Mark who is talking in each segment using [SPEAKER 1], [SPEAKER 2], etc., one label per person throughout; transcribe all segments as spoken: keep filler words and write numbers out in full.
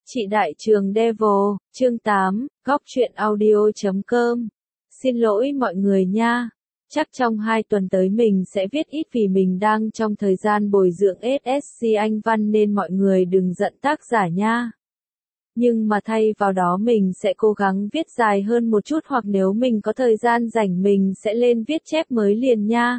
[SPEAKER 1] Chị Đại Trường Devil, chương tám, góc truyện audio chấm com. Xin lỗi mọi người nha. Chắc trong hai tuần tới mình sẽ viết ít vì mình đang trong thời gian bồi dưỡng ét ét xê Anh văn nên mọi người đừng giận tác giả nha. Nhưng mà thay vào đó mình sẽ cố gắng viết dài hơn một chút, hoặc nếu mình có thời gian rảnh mình sẽ lên viết chép mới liền nha.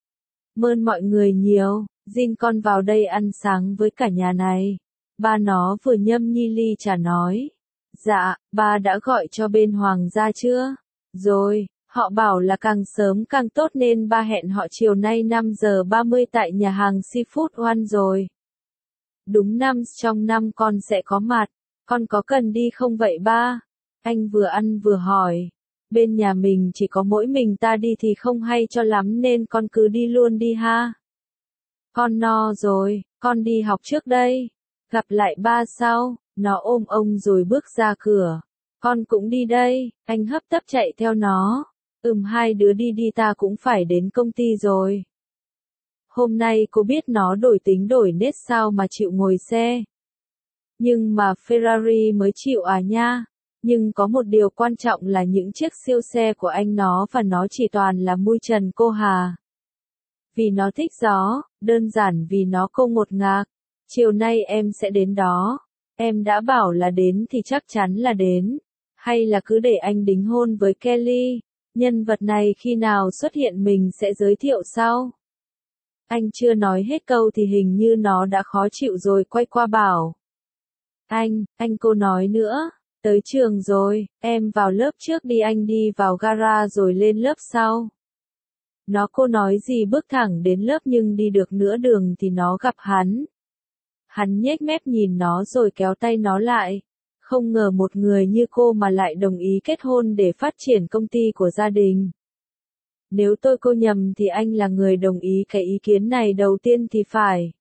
[SPEAKER 1] Mơn mọi người nhiều. Jin con vào đây ăn sáng với cả nhà này. Ba nó vừa nhâm nhi ly trà nói. Dạ, ba đã gọi cho bên Hoàng gia chưa? Rồi, họ bảo là càng sớm càng tốt nên ba hẹn họ chiều nay năm giờ ba mươi tại nhà hàng Seafood One rồi. Đúng năm trong năm con sẽ có mặt, con có cần đi không vậy ba? Anh vừa ăn vừa hỏi. Bên nhà mình chỉ có mỗi mình ta đi thì không hay cho lắm nên con cứ đi luôn đi ha. Con no rồi, con đi học trước đây. Gặp lại ba sau, nó ôm ông rồi bước ra cửa. Con cũng đi đây, anh hấp tấp chạy theo nó. Ừm hai đứa đi đi, ta cũng phải đến công ty rồi. Hôm nay cô biết nó đổi tính đổi nết sao mà chịu ngồi xe. Nhưng mà Ferrari mới chịu à nha. Nhưng có một điều quan trọng là những chiếc siêu xe của anh nó và nó chỉ toàn là mui trần cô hà. Vì nó thích gió, đơn giản vì nó cô ngột ngạt. Chiều nay em sẽ đến đó. Em đã bảo là đến thì chắc chắn là đến. Hay là cứ để anh đính hôn với Kelly. Nhân vật này khi nào xuất hiện mình sẽ giới thiệu sau. Anh chưa nói hết câu thì hình như nó đã khó chịu rồi quay qua bảo. Anh, anh cô nói nữa. Tới trường rồi, em vào lớp trước đi, anh đi vào gara rồi lên lớp sau. Nó cô nói gì bước thẳng đến lớp nhưng đi được nửa đường thì nó gặp hắn. Hắn nhếch mép nhìn nó rồi kéo tay nó lại. Không ngờ một người như cô mà lại đồng ý kết hôn để phát triển công ty của gia đình. Nếu tôi cô nhầm thì anh là người đồng ý cái ý kiến này đầu tiên thì phải.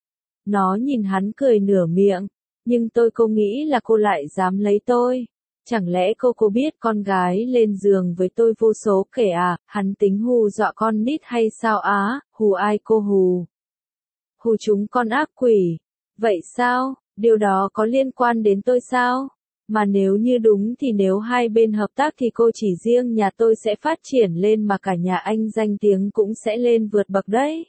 [SPEAKER 1] Nó nhìn hắn cười nửa miệng. Nhưng tôi cô nghĩ là cô lại dám lấy tôi. Chẳng lẽ cô cô biết con gái lên giường với tôi vô số kể à, hắn tính hù dọa con nít hay sao á, hù ai cô hù? Hù chúng con ác quỷ. Vậy sao, điều đó có liên quan đến tôi sao? Mà nếu như đúng thì nếu hai bên hợp tác thì cô chỉ riêng nhà tôi sẽ phát triển lên mà cả nhà anh danh tiếng cũng sẽ lên vượt bậc đấy.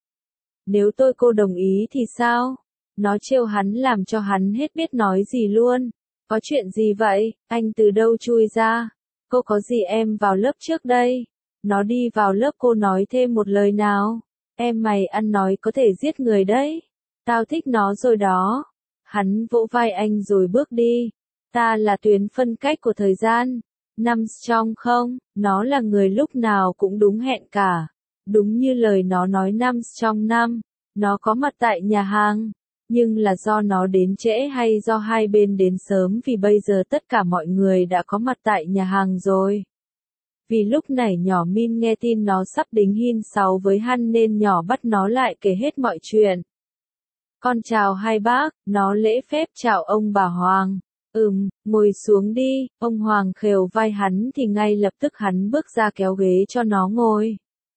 [SPEAKER 1] Nếu tôi cô đồng ý thì sao? Nó trêu hắn làm cho hắn hết biết nói gì luôn. Có chuyện gì vậy, anh từ đâu chui ra? Cô có gì em vào lớp trước đây? Nó đi vào lớp cô nói thêm một lời nào. Em mày ăn nói có thể giết người đấy. Tao thích nó rồi đó. Hắn vỗ vai anh rồi bước đi. Ta là tuyến phân cách của thời gian. Năm trong không, nó là người lúc nào cũng đúng hẹn cả. Đúng như lời nó nói năm trong năm. Nó có mặt tại nhà hàng. Nhưng là do nó đến trễ hay do hai bên đến sớm, vì bây giờ tất cả mọi người đã có mặt tại nhà hàng rồi. Vì lúc này nhỏ Min nghe tin nó sắp đính hin sáu với hắn nên nhỏ bắt nó lại kể hết mọi chuyện. Con chào hai bác, nó lễ phép chào ông bà Hoàng. Ừm, ngồi xuống đi, ông Hoàng khều vai hắn thì ngay lập tức hắn bước ra kéo ghế cho nó ngồi.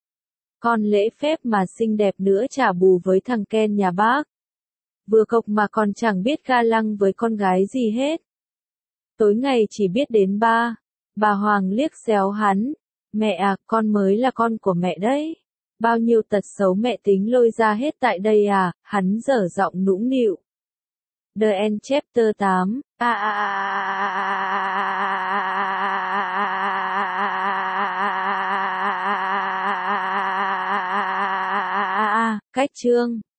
[SPEAKER 1] Con lễ phép mà xinh đẹp nữa trả bù với thằng Ken nhà bác. Vừa cộc mà còn chẳng biết ga lăng với con gái gì hết. Tối ngày chỉ biết đến ba. Bà Hoàng liếc xéo hắn. Mẹ à, con mới là con của mẹ đấy. Bao nhiêu tật xấu mẹ tính lôi ra hết tại đây à, hắn dở giọng nũng nịu. The End Chapter tám. À à à à à. Cách chương.